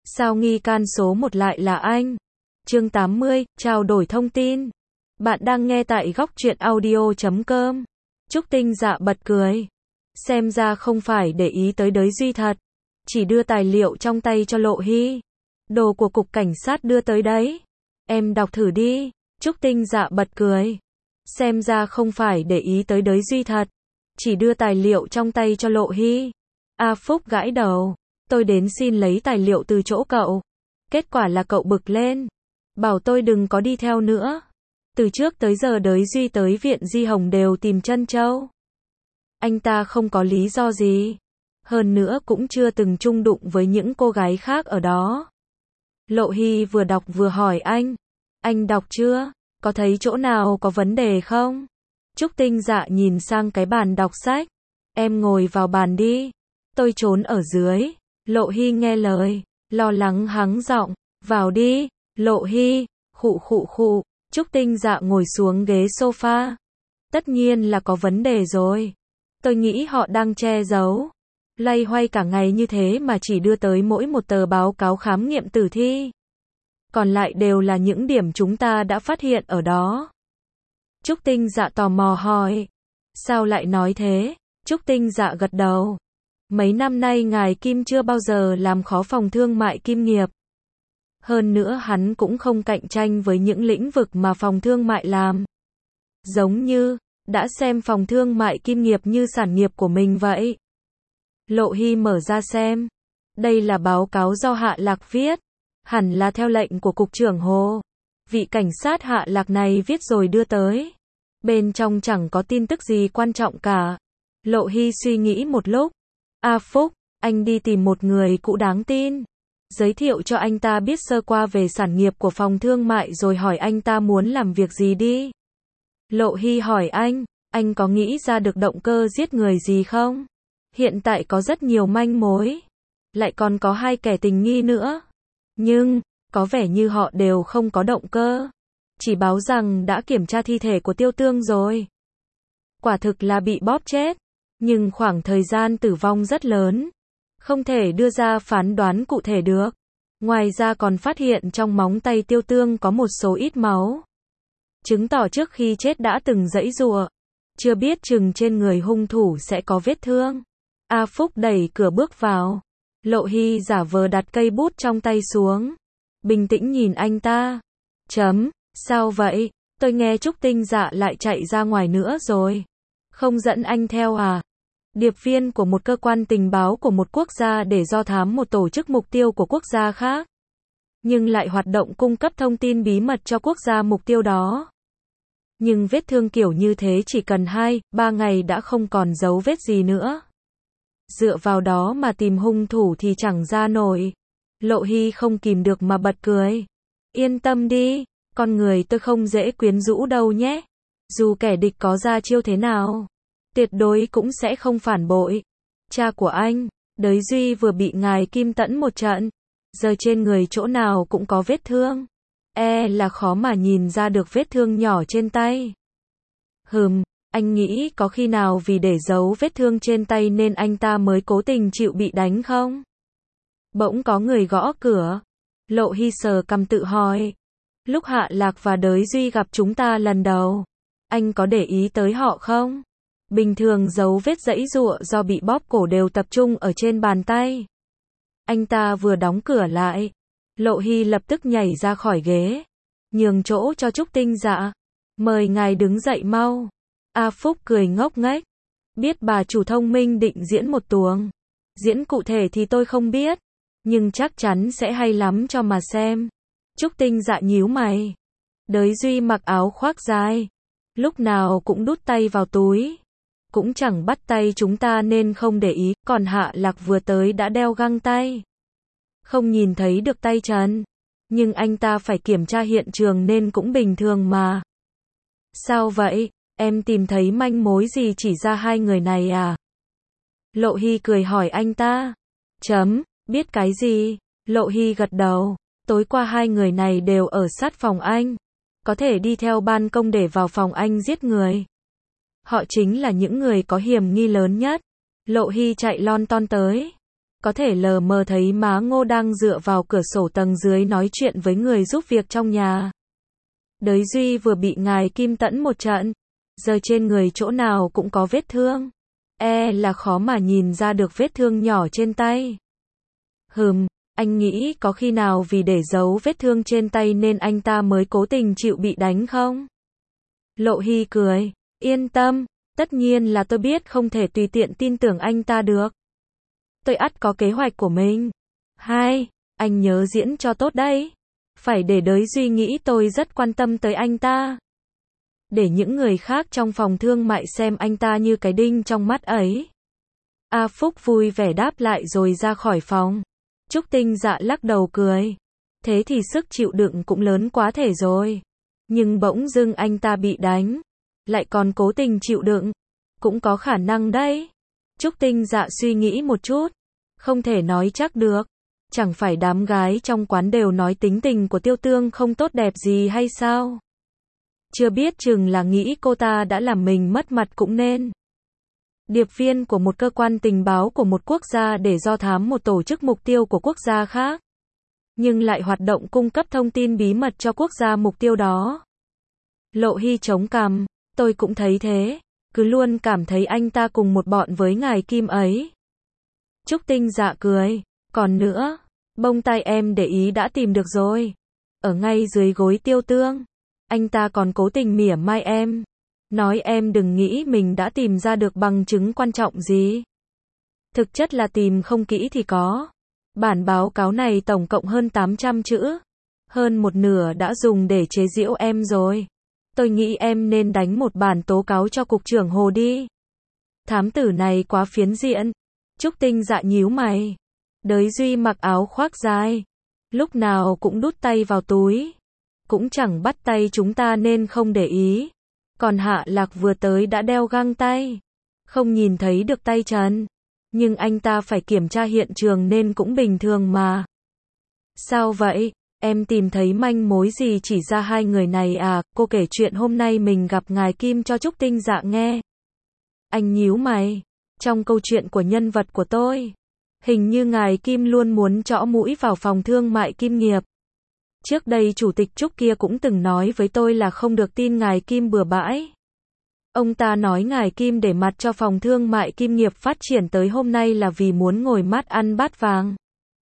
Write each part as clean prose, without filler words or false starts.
Sao nghi can số 1 lại là anh? Chương 80, trao đổi thông tin. Bạn đang nghe tại góc truyện audio.com. Trúc Tinh Dạ bật cười. Xem ra không phải để ý tới Đới Duy thật. Chỉ đưa tài liệu trong tay cho Lộ Hy. Đồ của cục cảnh sát đưa tới đấy. Em đọc thử đi. Trúc Tinh Dạ bật cười. Xem ra không phải để ý tới Đới Duy thật. Chỉ đưa tài liệu trong tay cho Lộ Hy. A Phúc gãi đầu. Tôi đến xin lấy tài liệu từ chỗ cậu. Kết quả là cậu bực lên. Bảo tôi đừng có đi theo nữa. Từ trước tới giờ Đới Duy tới viện Di Hồng đều tìm Trân Châu. Anh ta không có lý do gì. Hơn nữa cũng chưa từng chung đụng với những cô gái khác ở đó. Lộ Hy vừa đọc vừa hỏi anh. Anh đọc chưa? Có thấy chỗ nào có vấn đề không? Trúc Tinh Dạ nhìn sang cái bàn đọc sách. Em ngồi vào bàn đi. Tôi trốn ở dưới. Lộ Hy nghe lời. Lo lắng hắng giọng. Vào đi. Lộ Hy. Khụ khụ khụ. Trúc Tinh Dạ ngồi xuống ghế sofa. Tất nhiên là có vấn đề rồi. Tôi nghĩ họ đang che giấu. Loay hoay cả ngày như thế mà chỉ đưa tới mỗi một tờ báo cáo khám nghiệm tử thi. Còn lại đều là những điểm chúng ta đã phát hiện ở đó. Trúc Tinh Dạ tò mò hỏi. Sao lại nói thế? Trúc Tinh Dạ gật đầu. Mấy năm nay ngài Kim chưa bao giờ làm khó phòng thương mại Kim nghiệp. Hơn nữa hắn cũng không cạnh tranh với những lĩnh vực mà phòng thương mại làm. Giống như, đã xem phòng thương mại Kim nghiệp như sản nghiệp của mình vậy. Lộ Hy mở ra xem. Đây là báo cáo do Hạ Lạc viết. Hẳn là theo lệnh của Cục trưởng Hồ. Vị cảnh sát Hạ Lạc này viết rồi đưa tới. Bên trong chẳng có tin tức gì quan trọng cả. Lộ Hy suy nghĩ một lúc. A Phúc, anh đi tìm một người cũ đáng tin. Giới thiệu cho anh ta biết sơ qua về sản nghiệp của phòng thương mại rồi hỏi anh ta muốn làm việc gì đi. Lộ Hy hỏi anh có nghĩ ra được động cơ giết người gì không? Hiện tại có rất nhiều manh mối. Lại còn có 2 kẻ tình nghi nữa. Nhưng, có vẻ như họ đều không có động cơ. Chỉ báo rằng đã kiểm tra thi thể của Tiêu Tương rồi. Quả thực là bị bóp chết. Nhưng khoảng thời gian tử vong rất lớn. Không thể đưa ra phán đoán cụ thể được. Ngoài ra còn phát hiện trong móng tay Tiêu Tương có một số ít máu. Chứng tỏ trước khi chết đã từng giãy giụa. Chưa biết chừng trên người hung thủ sẽ có vết thương. A Phúc đẩy cửa bước vào. Lộ Hy giả vờ đặt cây bút trong tay xuống. Bình tĩnh nhìn anh ta. Sao vậy? Tôi nghe Trúc Tinh Dạ lại chạy ra ngoài nữa rồi. Không dẫn anh theo à? Điệp viên của một cơ quan tình báo của một quốc gia để do thám một tổ chức mục tiêu của quốc gia khác. Nhưng lại hoạt động cung cấp thông tin bí mật cho quốc gia mục tiêu đó. Nhưng vết thương kiểu như thế chỉ cần 2-3 ngày đã không còn dấu vết gì nữa. Dựa vào đó mà tìm hung thủ thì chẳng ra nổi. Lộ Hy không kìm được mà bật cười. Yên tâm đi, con người tôi không dễ quyến rũ đâu nhé. Dù kẻ địch có ra chiêu thế nào, tuyệt đối cũng sẽ không phản bội. Cha của anh, Đới Duy vừa bị ngài Kim tẫn một trận. Giờ trên người chỗ nào cũng có vết thương. Là khó mà nhìn ra được vết thương nhỏ trên tay. Anh nghĩ có khi nào vì để giấu vết thương trên tay nên anh ta mới cố tình chịu bị đánh không? Bỗng có người gõ cửa. Lộ Hy sờ cằm tự hỏi. Lúc Hạ Lạc và Đới Duy gặp chúng ta lần đầu, anh có để ý tới họ không? Bình thường dấu vết giãy giụa do bị bóp cổ đều tập trung ở trên bàn tay. Anh ta vừa đóng cửa lại. Lộ Hy lập tức nhảy ra khỏi ghế. Nhường chỗ cho Trúc Tinh Dạ. Mời ngài đứng dậy mau. A Phúc cười ngốc nghếch. Biết bà chủ thông minh định diễn một tuồng. Diễn cụ thể thì tôi không biết. Nhưng chắc chắn sẽ hay lắm cho mà xem. Trúc Tinh Dạ nhíu mày. Đới Duy mặc áo khoác dài. Lúc nào cũng đút tay vào túi. Cũng chẳng bắt tay chúng ta nên không để ý. Còn Hạ Lạc vừa tới đã đeo găng tay. Không nhìn thấy được tay chân. Nhưng anh ta phải kiểm tra hiện trường nên cũng bình thường mà. Sao vậy? Em tìm thấy manh mối gì chỉ ra 2 người này à? Lộ Hy cười hỏi anh ta. Biết cái gì? Lộ Hy gật đầu. Tối qua 2 người này đều ở sát phòng anh. Có thể đi theo ban công để vào phòng anh giết người. Họ chính là những người có hiểm nghi lớn nhất. Lộ Hy chạy lon ton tới. có thể lờ mờ thấy má Ngô đang dựa vào cửa sổ tầng dưới nói chuyện với người giúp việc trong nhà. Đới Duy vừa bị ngài Kim tẫn một trận, giờ trên người chỗ nào cũng có vết thương. Là khó mà nhìn ra được vết thương nhỏ trên tay. Anh nghĩ có khi nào vì để giấu vết thương trên tay nên anh ta mới cố tình chịu bị đánh không? Lộ Hy cười, yên tâm, tất nhiên là tôi biết không thể tùy tiện tin tưởng anh ta được. Tôi ắt có kế hoạch của mình. Anh nhớ diễn cho tốt đấy. Phải để Đới Duy nghĩ tôi rất quan tâm tới anh ta. Để những người khác trong phòng thương mại xem anh ta như cái đinh trong mắt ấy. A Phúc vui vẻ đáp lại rồi ra khỏi phòng. Trúc Tinh Dạ lắc đầu cười. Thế thì sức chịu đựng cũng lớn quá thể rồi. Nhưng bỗng dưng anh ta bị đánh, lại còn cố tình chịu đựng. Cũng có khả năng đấy. Trúc Tinh Dạ suy nghĩ một chút. Không thể nói chắc được. Chẳng phải đám gái trong quán đều nói tính tình của Tiêu Tương không tốt đẹp gì hay sao? Chưa biết chừng là nghĩ cô ta đã làm mình mất mặt cũng nên. Điệp viên của một cơ quan tình báo của một quốc gia để do thám một tổ chức mục tiêu của quốc gia khác. Nhưng lại hoạt động cung cấp thông tin bí mật cho quốc gia mục tiêu đó. Lộ Hy chống cằm, tôi cũng thấy thế. Cứ luôn cảm thấy anh ta cùng một bọn với ngài Kim ấy. Trúc Tinh Dạ cười. Còn nữa, bông tai em để ý đã tìm được rồi. Ở ngay dưới gối Tiêu Tương. Anh ta còn cố tình mỉa mai em. Nói em đừng nghĩ mình đã tìm ra được bằng chứng quan trọng gì. Thực chất là tìm không kỹ thì có. Bản báo cáo này tổng cộng hơn 800 chữ. Hơn một nửa đã dùng để chế giễu em rồi. Tôi nghĩ em nên đánh một bản tố cáo cho cục trưởng Hồ đi. Thám tử này quá phiến diện. Trúc Tinh Dạ nhíu mày. Đới Duy mặc áo khoác dài. Lúc nào cũng đút tay vào túi. Cũng chẳng bắt tay chúng ta nên không để ý. Còn Hạ Lạc vừa tới đã đeo găng tay. Không nhìn thấy được tay chân. Nhưng anh ta phải kiểm tra hiện trường nên cũng bình thường mà. Sao vậy? Em tìm thấy manh mối gì chỉ ra hai người này à? Cô kể chuyện hôm nay mình gặp ngài Kim cho Trúc Tinh Dạ nghe. Anh nhíu mày. Trong câu chuyện của nhân vật của tôi, hình như ngài Kim luôn muốn trõ mũi vào phòng thương mại Kim Nghiệp. Trước đây chủ tịch Trúc kia cũng từng nói với tôi là không được tin ngài Kim bừa bãi. Ông ta nói ngài Kim để mặt cho phòng thương mại Kim Nghiệp phát triển tới hôm nay là vì muốn ngồi mát ăn bát vàng.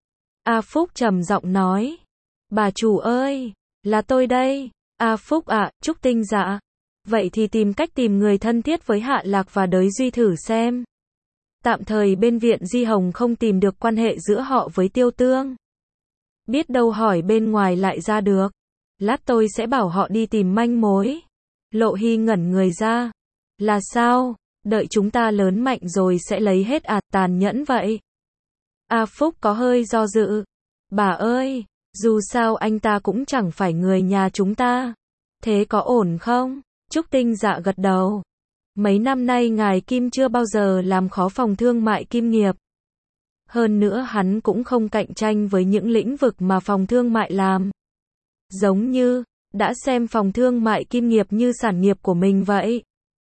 A Phúc trầm giọng nói. Bà chủ ơi, là tôi đây. A Phúc ạ, Trúc Tinh Dạ. Vậy thì tìm cách tìm người thân thiết với Hạ Lạc và Đới Duy thử xem. Tạm thời bên viện Di Hồng không tìm được quan hệ giữa họ với Tiêu Tương. Biết đâu hỏi bên ngoài lại ra được. Lát tôi sẽ bảo họ đi tìm manh mối. Lộ Hy ngẩn người ra. Là sao? Đợi chúng ta lớn mạnh rồi sẽ lấy hết à? Tàn nhẫn vậy. A Phúc có hơi do dự. Bà ơi, dù sao anh ta cũng chẳng phải người nhà chúng ta. Thế có ổn không? Trúc Tinh Dạ gật đầu. Mấy năm nay ngài Kim chưa bao giờ làm khó phòng thương mại Kim Nghiệp. Hơn nữa hắn cũng không cạnh tranh với những lĩnh vực mà phòng thương mại làm. Giống như, đã xem phòng thương mại Kim Nghiệp như sản nghiệp của mình vậy.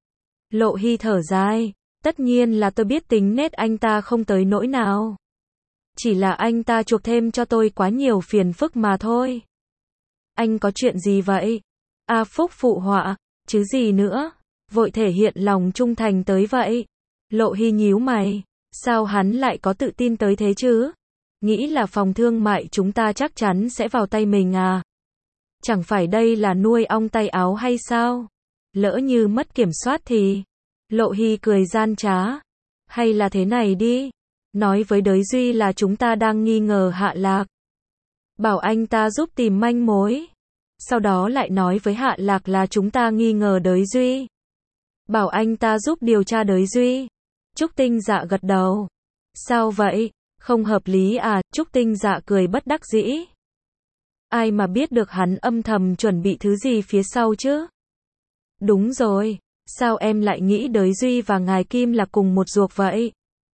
Lộ Hy thở dài. Tất nhiên là tôi biết tính nết anh ta không tới nỗi nào. Chỉ là anh ta chuộc thêm cho tôi quá nhiều phiền phức mà thôi. Anh có chuyện gì vậy? A Phúc phụ họa. Chứ gì nữa? Vội thể hiện lòng trung thành tới vậy. Lộ Hy nhíu mày. Sao hắn lại có tự tin tới thế chứ? Nghĩ là phòng thương mại chúng ta chắc chắn sẽ vào tay mình à? Chẳng phải đây là nuôi ong tay áo hay sao? Lỡ như mất kiểm soát thì... Lộ Hy cười gian trá. Hay là thế này đi. Nói với Đới Duy là chúng ta đang nghi ngờ Hạ Lạc. Bảo anh ta giúp tìm manh mối. Sau đó lại nói với Hạ Lạc là chúng ta nghi ngờ Đới Duy. Bảo anh ta giúp điều tra Đới Duy. Trúc Tinh Dạ gật đầu. Sao vậy? Không hợp lý à? Trúc Tinh Dạ cười bất đắc dĩ. Ai mà biết được hắn âm thầm chuẩn bị thứ gì phía sau chứ? Đúng rồi. Sao em lại nghĩ Đới Duy và ngài Kim là cùng một ruột vậy?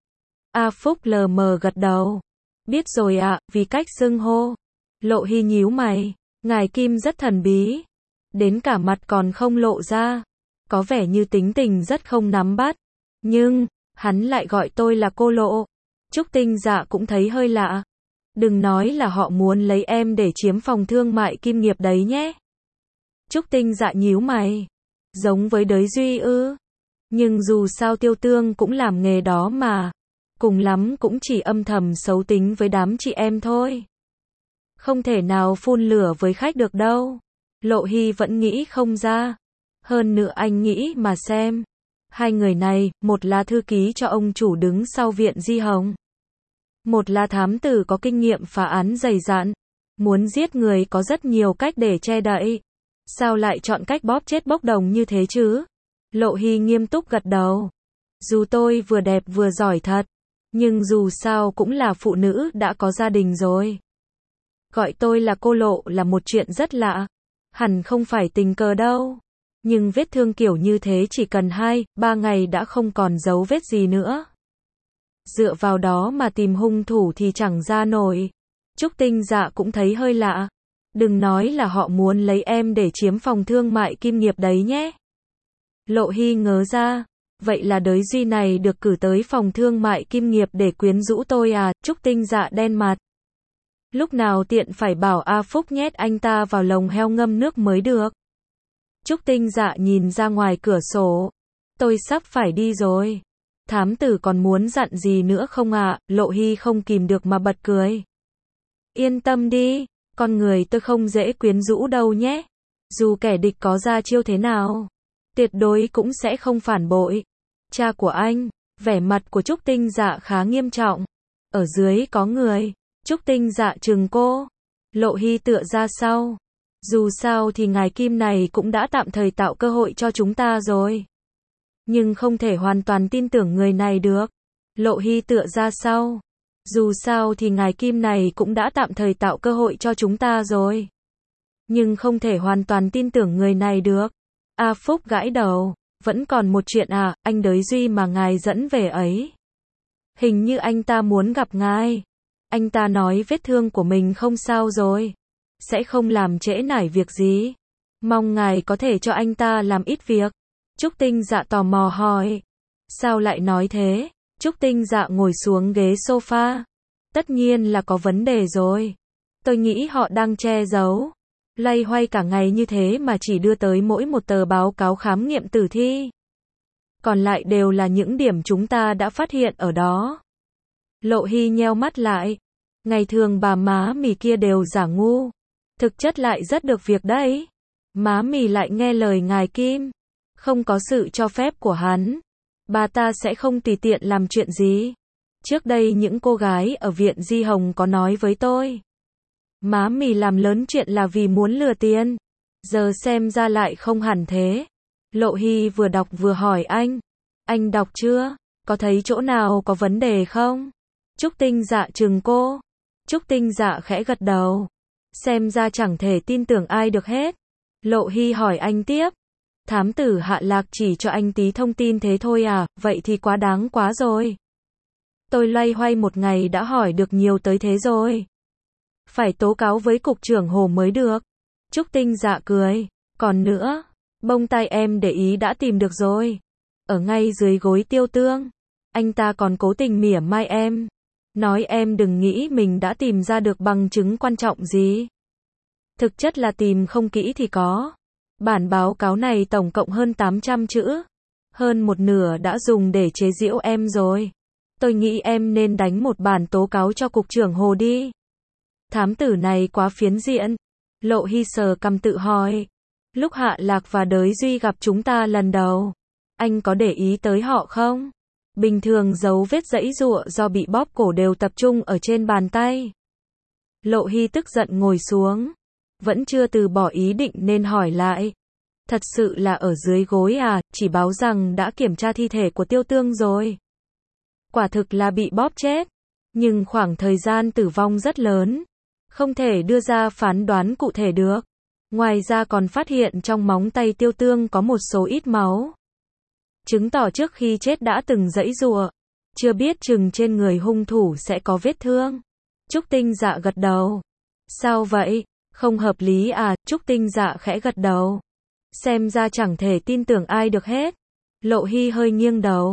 A Phúc lờ mờ gật đầu. Biết rồi ạ, vì cách xưng hô. Lộ Hy nhíu mày. Ngài Kim rất thần bí. Đến cả mặt còn không lộ ra. Có vẻ như tính tình rất không nắm bắt. Nhưng, hắn lại gọi tôi là cô Lộ. Trúc Tinh Dạ cũng thấy hơi lạ. Đừng nói là họ muốn lấy em để chiếm phòng thương mại Kim Nghiệp đấy nhé. Trúc Tinh Dạ nhíu mày. Giống với Đới Duy ư? Nhưng dù sao Tiêu Tương cũng làm nghề đó mà. Cùng lắm cũng chỉ âm thầm xấu tính với đám chị em thôi. Không thể nào phun lửa với khách được đâu. Lộ Hy vẫn nghĩ không ra. Hơn nữa anh nghĩ mà xem. Hai người này, một là thư ký cho ông chủ đứng sau viện Di Hồng. Một là thám tử có kinh nghiệm phá án dày dặn. Muốn giết người có rất nhiều cách để che đậy. Sao lại chọn cách bóp chết bốc đồng như thế chứ? Lộ Hy nghiêm túc gật đầu. Dù tôi vừa đẹp vừa giỏi thật. Nhưng dù sao cũng là phụ nữ đã có gia đình rồi. Gọi tôi là cô Lộ là một chuyện rất lạ. Hẳn không phải tình cờ đâu. Nhưng vết thương kiểu như thế chỉ cần 2-3 ngày đã không còn dấu vết gì nữa. Dựa vào đó mà tìm hung thủ thì chẳng ra nổi. Trúc Tinh Dạ cũng thấy hơi lạ. Đừng nói là họ muốn lấy em để chiếm phòng thương mại Kim Nghiệp đấy nhé. Lộ Hy ngớ ra. Vậy là Đới Duy này được cử tới phòng thương mại Kim Nghiệp để quyến rũ tôi à? Trúc Tinh Dạ đen mặt. Lúc nào tiện phải bảo A Phúc nhét anh ta vào lồng heo ngâm nước mới được. Trúc Tinh Dạ nhìn ra ngoài cửa sổ. Tôi sắp phải đi rồi. Thám tử còn muốn dặn gì nữa không ạ? Lộ Hy không kìm được mà bật cười. Yên tâm đi, con người tôi không dễ quyến rũ đâu nhé. Dù kẻ địch có ra chiêu thế nào, tuyệt đối cũng sẽ không phản bội. Cha của anh, vẻ mặt của Trúc Tinh Dạ khá nghiêm trọng. Ở dưới có người. Trúc Tinh Dạ trừng cô. Lộ Hy tựa ra sau. Dù sao thì ngài Kim này cũng đã tạm thời tạo cơ hội cho chúng ta rồi. Nhưng không thể hoàn toàn tin tưởng người này được. Lộ Hy tựa ra sau. Dù sao thì ngài Kim này cũng đã tạm thời tạo cơ hội cho chúng ta rồi. Nhưng không thể hoàn toàn tin tưởng người này được. A Phúc gãi đầu. Vẫn còn một chuyện à, anh Đới Duy mà ngài dẫn về ấy. Hình như anh ta muốn gặp ngài. Anh ta nói vết thương của mình không sao rồi. Sẽ không làm trễ nải việc gì. Mong ngài có thể cho anh ta làm ít việc. Trúc Tinh Dạ tò mò hỏi. Sao lại nói thế? Trúc Tinh Dạ ngồi xuống ghế sofa. Tất nhiên là có vấn đề rồi. Tôi nghĩ họ đang che giấu. Loay hoay cả ngày như thế mà chỉ đưa tới mỗi một tờ báo cáo khám nghiệm tử thi. Còn lại đều là những điểm chúng ta đã phát hiện ở đó. Lộ Hy nheo mắt lại. Ngày thường bà má mì kia đều giả ngu. Thực chất lại rất được việc đấy. Má mì lại nghe lời ngài Kim. Không có sự cho phép của hắn. Bà ta sẽ không tùy tiện làm chuyện gì. Trước đây những cô gái ở viện Di Hồng có nói với tôi. Má mì làm lớn chuyện là vì muốn lừa tiền. Giờ xem ra lại không hẳn thế. Lộ Hy vừa đọc vừa hỏi anh. Anh đọc chưa? Có thấy chỗ nào có vấn đề không? Trúc Tinh Dạ trừng cô. Trúc Tinh Dạ khẽ gật đầu. Xem ra chẳng thể tin tưởng ai được hết. Lộ Hy hỏi anh tiếp. Thám tử Hạ Lạc chỉ cho anh tí thông tin thế thôi à, vậy thì quá đáng quá rồi. Tôi loay hoay một ngày đã hỏi được nhiều tới thế rồi. Phải tố cáo với cục trưởng Hồ mới được. Trúc Tinh Dạ cười. Còn nữa, bông tai em để ý đã tìm được rồi. Ở ngay dưới gối Tiêu Tương. Anh ta còn cố tình mỉa mai em. Nói em đừng nghĩ mình đã tìm ra được bằng chứng quan trọng gì. Thực chất là tìm không kỹ thì có. Bản báo cáo này tổng cộng hơn 800 chữ. Hơn một nửa đã dùng để chế giễu em rồi. Tôi nghĩ em nên đánh một bản tố cáo cho cục trưởng Hồ đi. Thám tử này quá phiến diện. Lộ Hy sờ cằm tự hỏi. Lúc Hạ Lạc và Đới Duy gặp chúng ta lần đầu, anh có để ý tới họ không? Bình thường dấu vết giãy giụa do bị bóp cổ đều tập trung ở trên bàn tay. Lộ Hy tức giận ngồi xuống. Vẫn chưa từ bỏ ý định nên hỏi lại. Thật sự là ở dưới gối à, chỉ báo rằng đã kiểm tra thi thể của Tiêu Tương rồi. Quả thực là bị bóp chết. Nhưng khoảng thời gian tử vong rất lớn. Không thể đưa ra phán đoán cụ thể được. Ngoài ra còn phát hiện trong móng tay Tiêu Tương có một số ít máu. Chứng tỏ trước khi chết đã từng giãy giụa. Chưa biết chừng trên người hung thủ sẽ có vết thương. Trúc Tinh Dạ gật đầu. Sao vậy? Không hợp lý à? Trúc Tinh Dạ khẽ gật đầu. Xem ra chẳng thể tin tưởng ai được hết. Lộ Hy hơi nghiêng đầu.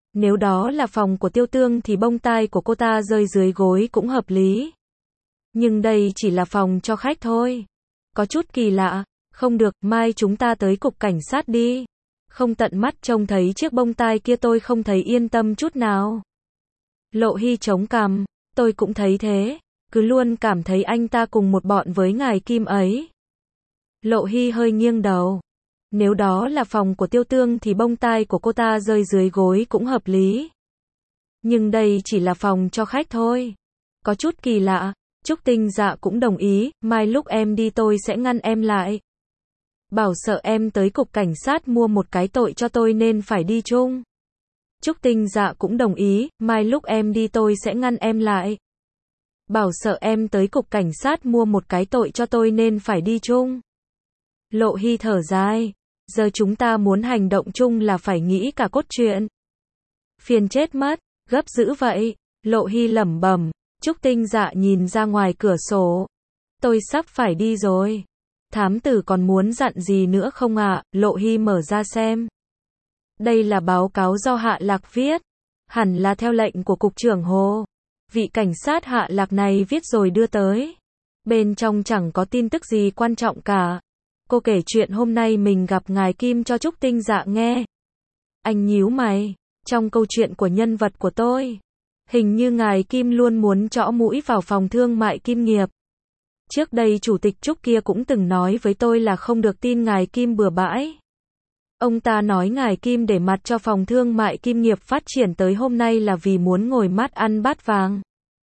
Nếu đó là phòng của Tiêu Tương thì bông tai của cô ta rơi dưới gối cũng hợp lý. Nhưng đây chỉ là phòng cho khách thôi. Có chút kỳ lạ. Không được, mai chúng ta tới cục cảnh sát đi. Không tận mắt trông thấy chiếc bông tai kia tôi không thấy yên tâm chút nào. Lộ Hy chống cằm, tôi cũng thấy thế. Cứ luôn cảm thấy anh ta cùng một bọn với ngài Kim ấy. Lộ Hy hơi nghiêng đầu. Nếu đó là phòng của Tiêu Tương thì bông tai của cô ta rơi dưới gối cũng hợp lý. Nhưng đây chỉ là phòng cho khách thôi. Có chút kỳ lạ. Trúc Tinh Dạ cũng đồng ý, mai lúc em đi tôi sẽ ngăn em lại. Bảo sợ em tới cục cảnh sát mua một cái tội cho tôi nên phải đi chung. Trúc Tinh Dạ cũng đồng ý, mai lúc em đi tôi sẽ ngăn em lại. Bảo sợ em tới cục cảnh sát mua một cái tội cho tôi nên phải đi chung. Lộ Hy thở dài. Giờ chúng ta muốn hành động chung là phải nghĩ cả cốt truyện. Phiền chết mất, gấp dữ vậy. Lộ Hy lẩm bẩm. Trúc Tinh Dạ nhìn ra ngoài cửa sổ. Tôi sắp phải đi rồi. Thám tử còn muốn dặn gì nữa không ạ? Lộ Hy mở ra xem. Đây là báo cáo do Hạ Lạc viết. Hẳn là theo lệnh của cục trưởng Hồ. Vị cảnh sát Hạ Lạc này viết rồi đưa tới. Bên trong chẳng có tin tức gì quan trọng cả. Cô kể chuyện hôm nay mình gặp ngài Kim cho Trúc Tinh Dạ nghe. Anh nhíu mày. Trong câu chuyện của nhân vật của tôi, hình như ngài Kim luôn muốn trõ mũi vào phòng thương mại Kim nghiệp. Trước đây chủ tịch Trúc kia cũng từng nói với tôi là không được tin ngài Kim bừa bãi. Ông ta nói ngài Kim để mặt cho phòng thương mại Kim nghiệp phát triển tới hôm nay là vì muốn ngồi mắt ăn bát vàng.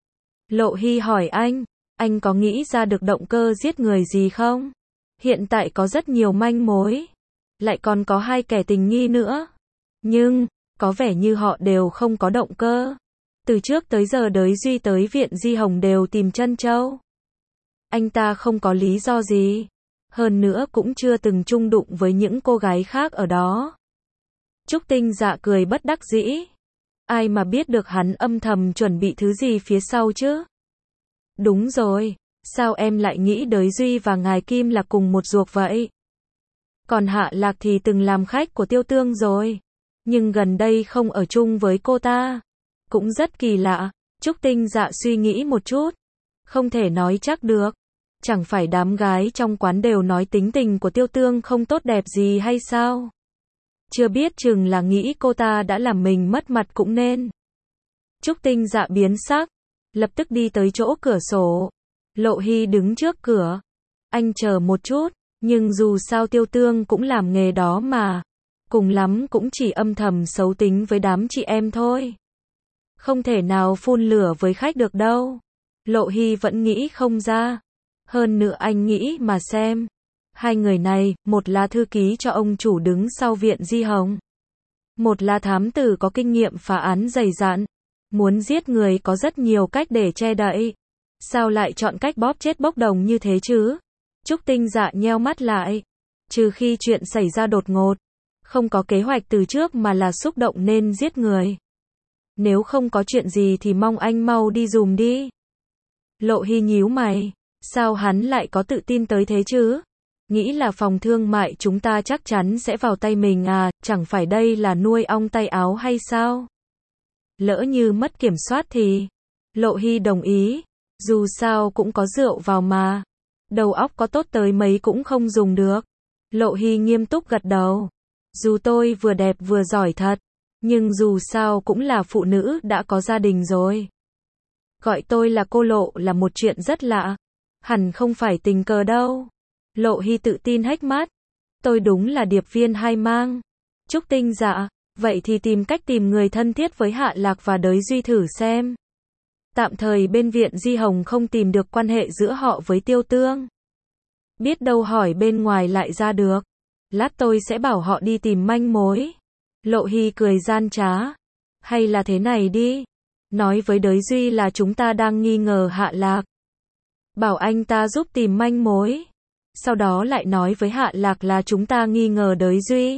Lộ Hy hỏi anh có nghĩ ra được động cơ giết người gì không? Hiện tại có rất nhiều manh mối. Lại còn có 2 kẻ tình nghi nữa. Nhưng, có vẻ như họ đều không có động cơ. Từ trước tới giờ Đới Duy tới viện Di Hồng đều tìm Trân Châu. Anh ta không có lý do gì. Hơn nữa cũng chưa từng chung đụng với những cô gái khác ở đó. Trúc Tinh Dạ cười bất đắc dĩ. Ai mà biết được hắn âm thầm chuẩn bị thứ gì phía sau chứ? Đúng rồi. Sao em lại nghĩ Đới Duy và ngài Kim là cùng một ruột vậy? Còn Hạ Lạc thì từng làm khách của Tiêu Tương rồi. Nhưng gần đây không ở chung với cô ta. Cũng rất kỳ lạ. Trúc Tinh Dạ suy nghĩ một chút. Không thể nói chắc được. Chẳng phải đám gái trong quán đều nói tính tình của Tiêu Tương không tốt đẹp gì hay sao? Chưa biết chừng là nghĩ cô ta đã làm mình mất mặt cũng nên. Trúc Tinh Dạ biến sắc. Lập tức đi tới chỗ cửa sổ. Lộ Hy đứng trước cửa. Anh chờ một chút. Nhưng dù sao Tiêu Tương cũng làm nghề đó mà. Cùng lắm cũng chỉ âm thầm xấu tính với đám chị em thôi. Không thể nào phun lửa với khách được đâu. Lộ Hy vẫn nghĩ không ra. Hơn nữa anh nghĩ mà xem. 2 người này, một là thư ký cho ông chủ đứng sau viện Di Hồng. Một là thám tử có kinh nghiệm phá án dày dặn. Muốn giết người có rất nhiều cách để che đậy. Sao lại chọn cách bóp chết bốc đồng như thế chứ? Trúc Tinh Dạ nheo mắt lại. Trừ khi chuyện xảy ra đột ngột. Không có kế hoạch từ trước mà là xúc động nên giết người. Nếu không có chuyện gì thì mong anh mau đi dùm đi. Lộ Hy nhíu mày. Sao hắn lại có tự tin tới thế chứ? Nghĩ là phòng thương mại chúng ta chắc chắn sẽ vào tay mình à, chẳng phải đây là nuôi ong tay áo hay sao? Lỡ như mất kiểm soát thì... Lộ Hy đồng ý. Dù sao cũng có rượu vào mà. Đầu óc có tốt tới mấy cũng không dùng được. Lộ Hy nghiêm túc gật đầu. Dù tôi vừa đẹp vừa giỏi thật. Nhưng dù sao cũng là phụ nữ đã có gia đình rồi. Gọi tôi là cô Lộ là một chuyện rất lạ. Hẳn không phải tình cờ đâu. Lộ Hy tự tin hếch mắt. Tôi đúng là điệp viên hai mang. Trúc Tinh Dạ. Vậy thì tìm cách tìm người thân thiết với Hạ Lạc và Đới Duy thử xem. Tạm thời bên viện Di Hồng không tìm được quan hệ giữa họ với Tiêu Tương. Biết đâu hỏi bên ngoài lại ra được. Lát tôi sẽ bảo họ đi tìm manh mối. Lộ Hy cười gian trá. Hay là thế này đi. Nói với Đới Duy là chúng ta đang nghi ngờ Hạ Lạc. Bảo anh ta giúp tìm manh mối. Sau đó lại nói với Hạ Lạc là chúng ta nghi ngờ Đới Duy.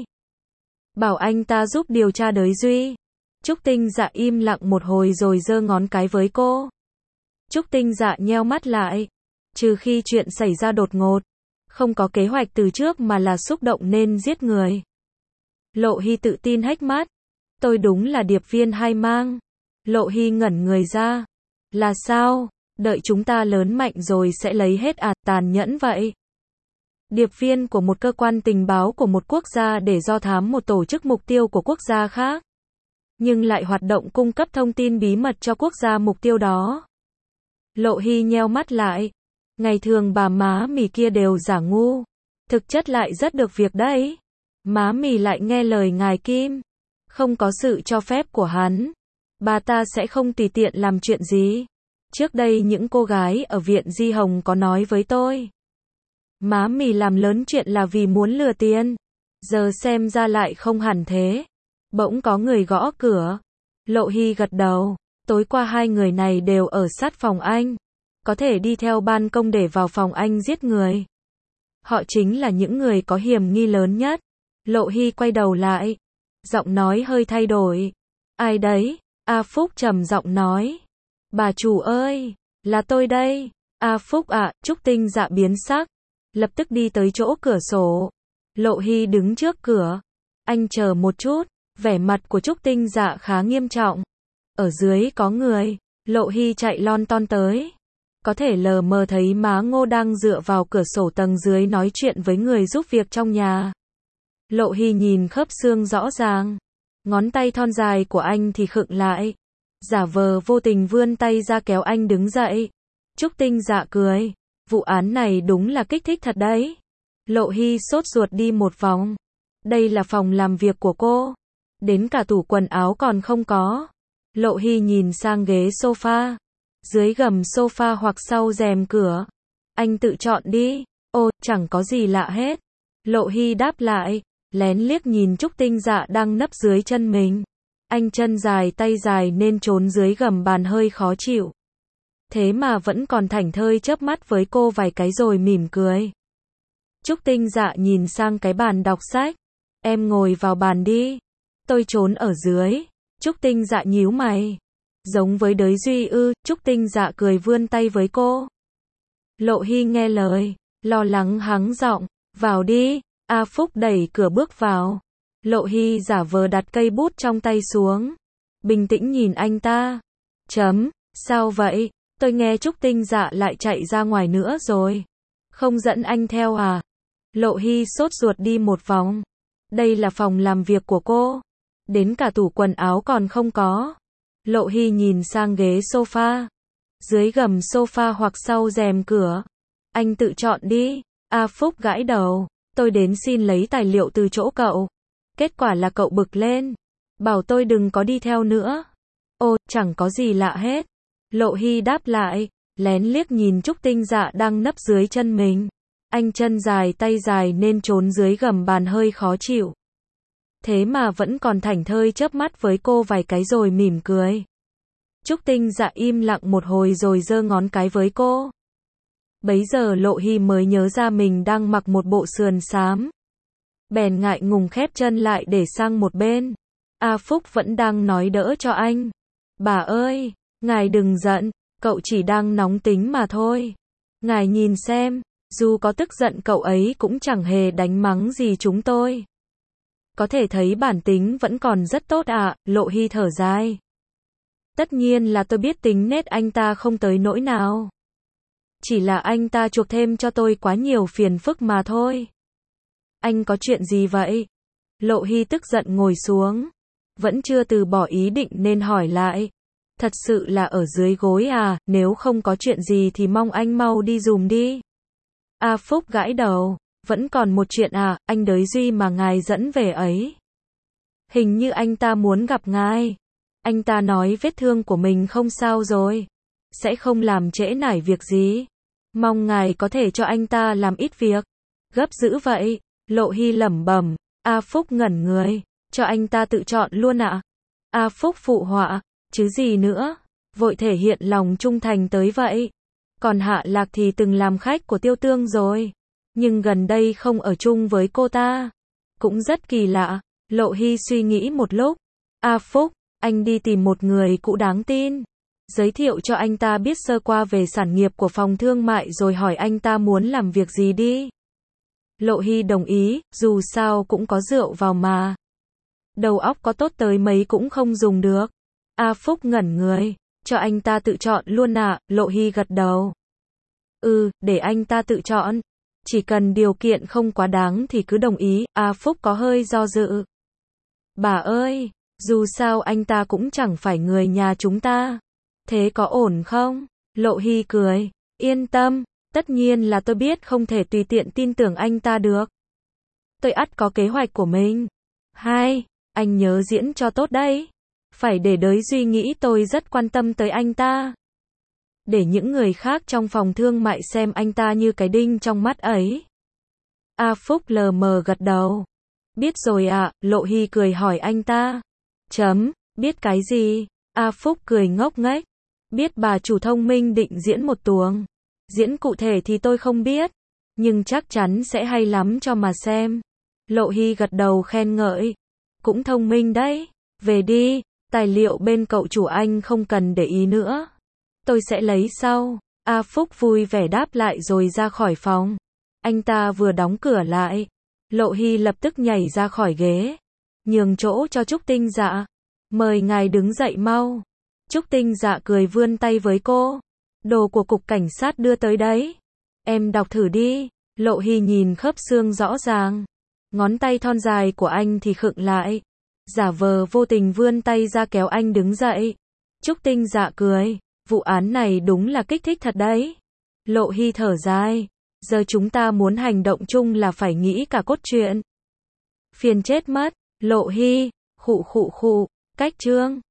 Bảo anh ta giúp điều tra Đới Duy. Trúc Tinh Dạ im lặng một hồi rồi giơ ngón cái với cô. Trúc Tinh Dạ nheo mắt lại. Trừ khi chuyện xảy ra đột ngột. Không có kế hoạch từ trước mà là xúc động nên giết người. Lộ Hy tự tin hếch mắt. Tôi đúng là điệp viên hay mang. Lộ Hy ngẩn người ra. Là sao? Đợi chúng ta lớn mạnh rồi sẽ lấy hết à, tàn nhẫn vậy. Điệp viên của một cơ quan tình báo của một quốc gia để do thám một tổ chức mục tiêu của quốc gia khác. Nhưng lại hoạt động cung cấp thông tin bí mật cho quốc gia mục tiêu đó. Lộ Hy nheo mắt lại. Ngày thường bà má mì kia đều giả ngu. Thực chất lại rất được việc đấy. Má mì lại nghe lời ngài Kim. Không có sự cho phép của hắn. Bà ta sẽ không tùy tiện làm chuyện gì. Trước đây những cô gái ở viện Di Hồng có nói với tôi. Má mì làm lớn chuyện là vì muốn lừa tiền. Giờ xem ra lại không hẳn thế. Bỗng có người gõ cửa. Lộ Hy gật đầu. Tối qua hai người này đều ở sát phòng anh. Có thể đi theo ban công để vào phòng anh giết người. Họ chính là những người có hiểm nghi lớn nhất. Lộ Hy quay đầu lại. Giọng nói hơi thay đổi. Ai đấy? A Phúc trầm giọng nói. Bà chủ ơi, là tôi đây. A Phúc ạ, Trúc Tinh Dạ biến sắc. Lập tức đi tới chỗ cửa sổ. Lộ Hy đứng trước cửa. Anh chờ một chút. Vẻ mặt của Trúc Tinh Dạ khá nghiêm trọng. Ở dưới có người. Lộ Hy chạy lon ton tới. Có thể lờ mờ thấy má Ngô đang dựa vào cửa sổ tầng dưới nói chuyện với người giúp việc trong nhà. Lộ Hy nhìn khớp xương rõ ràng. Ngón tay thon dài của anh thì khựng lại. Giả vờ vô tình vươn tay ra kéo anh đứng dậy. Trúc Tinh Dạ cười. Vụ án này đúng là kích thích thật đấy. Lộ Hy sốt ruột đi một vòng. Đây là phòng làm việc của cô. Đến cả tủ quần áo còn không có. Lộ Hy nhìn sang ghế sofa. Dưới gầm sofa hoặc sau rèm cửa. Anh tự chọn đi. Ô, chẳng có gì lạ hết. Lộ Hy đáp lại. Lén liếc nhìn Trúc Tinh Dạ đang nấp dưới chân mình. Anh chân dài tay dài nên trốn dưới gầm bàn hơi khó chịu. Thế mà vẫn còn thảnh thơi chớp mắt với cô vài cái rồi mỉm cười. Trúc Tinh Dạ nhìn sang cái bàn đọc sách. Em ngồi vào bàn đi. Tôi trốn ở dưới. Trúc Tinh Dạ nhíu mày. Giống với đới duy ư, Trúc Tinh Dạ cười vươn tay với cô. Lộ Hy nghe lời, lo lắng hắng giọng, vào đi. A Phúc đẩy cửa bước vào. Lộ Hy giả vờ đặt cây bút trong tay xuống. Bình tĩnh nhìn anh ta. Sao vậy? Tôi nghe Trúc Tinh Dạ lại chạy ra ngoài nữa rồi. Không dẫn anh theo à? Lộ Hy sốt ruột đi một vòng. Đây là phòng làm việc của cô. Đến cả tủ quần áo còn không có. Lộ Hy nhìn sang ghế sofa. Dưới gầm sofa hoặc sau rèm cửa. Anh tự chọn đi. A Phúc gãi đầu. Tôi đến xin lấy tài liệu từ chỗ cậu. Kết quả là cậu bực lên. Bảo tôi đừng có đi theo nữa. Ô, chẳng có gì lạ hết. Lộ Hy đáp lại. Lén liếc nhìn Trúc Tinh Dạ đang nấp dưới chân mình. Anh chân dài tay dài nên trốn dưới gầm bàn hơi khó chịu. Thế mà vẫn còn thảnh thơi chớp mắt với cô vài cái rồi mỉm cười. Trúc Tinh Dạ im lặng một hồi rồi giơ ngón cái với cô. Bấy giờ Lộ Hy mới nhớ ra mình đang mặc một bộ sườn xám. Bèn ngại ngùng khép chân lại để sang một bên. A Phúc vẫn đang nói đỡ cho anh. Bà ơi, ngài đừng giận, cậu chỉ đang nóng tính mà thôi. Ngài nhìn xem, dù có tức giận cậu ấy cũng chẳng hề đánh mắng gì chúng tôi. Có thể thấy bản tính vẫn còn rất tốt ạ, Lộ Hy thở dài. Tất nhiên là tôi biết tính nết anh ta không tới nỗi nào. Chỉ là anh ta chuộc thêm cho tôi quá nhiều phiền phức mà thôi. Anh có chuyện gì vậy? Lộ Hy tức giận ngồi xuống. Vẫn chưa từ bỏ ý định nên hỏi lại. Thật sự là ở dưới gối à, nếu không có chuyện gì thì mong anh mau đi giùm đi. A Phúc gãi đầu. Vẫn còn một chuyện à, anh Đới Duy mà ngài dẫn về ấy. Hình như anh ta muốn gặp ngài. Anh ta nói vết thương của mình không sao rồi. Sẽ không làm trễ nải việc gì. Mong ngài có thể cho anh ta làm ít việc. Gấp dữ vậy. Lộ Hy lẩm bẩm. A Phúc ngẩn người. Cho anh ta tự chọn luôn ạ. A Phúc phụ họa. Chứ gì nữa. Vội thể hiện lòng trung thành tới vậy. Còn Hạ Lạc thì từng làm khách của Tiêu Tương rồi. Nhưng gần đây không ở chung với cô ta. Cũng rất kỳ lạ. Lộ Hy suy nghĩ một lúc. A Phúc, anh đi tìm một người cũ đáng tin. Giới thiệu cho anh ta biết sơ qua về sản nghiệp của phòng thương mại rồi hỏi anh ta muốn làm việc gì đi. Lộ Hy đồng ý, dù sao cũng có rượu vào mà. Đầu óc có tốt tới mấy cũng không dùng được. A Phúc ngẩn người. Cho anh ta tự chọn luôn ạ, Lộ Hy gật đầu. Để anh ta tự chọn. Chỉ cần điều kiện không quá đáng thì cứ đồng ý, A Phúc có hơi do dự. Bà ơi, dù sao anh ta cũng chẳng phải người nhà chúng ta. Thế có ổn không? Lộ Hy cười. Yên tâm, tất nhiên là tôi biết không thể tùy tiện tin tưởng anh ta được. Tôi ắt có kế hoạch của mình. Anh nhớ diễn cho tốt đấy. Phải để đới Duy nghĩ tôi rất quan tâm tới anh ta. Để những người khác trong phòng thương mại xem anh ta như cái đinh trong mắt ấy. A Phúc lờ mờ gật đầu. Biết rồi ạ, Lộ Hy cười hỏi anh ta. Biết cái gì? A Phúc cười ngốc nghếch. Biết bà chủ thông minh định diễn một tuồng. Diễn cụ thể thì tôi không biết. Nhưng chắc chắn sẽ hay lắm cho mà xem. Lộ Hy gật đầu khen ngợi. Cũng thông minh đấy. Về đi, tài liệu bên cậu chủ anh không cần để ý nữa. Tôi sẽ lấy sau. A Phúc vui vẻ đáp lại rồi ra khỏi phòng. Anh ta vừa đóng cửa lại. Lộ Hy lập tức nhảy ra khỏi ghế. Nhường chỗ cho Trúc Tinh Dạ. Mời ngài đứng dậy mau. Trúc Tinh Dạ cười vươn tay với cô. Đồ của cục cảnh sát đưa tới đấy. Em đọc thử đi. Lộ Hy nhìn khớp xương rõ ràng. Ngón tay thon dài của anh thì khựng lại. Giả vờ vô tình vươn tay ra kéo anh đứng dậy. Trúc Tinh Dạ cười. Vụ án này đúng là kích thích thật đấy. Lộ Hy thở dài. Giờ chúng ta muốn hành động chung là phải nghĩ cả cốt truyện. Phiền chết mất. Lộ Hy. Khụ. Cách chương.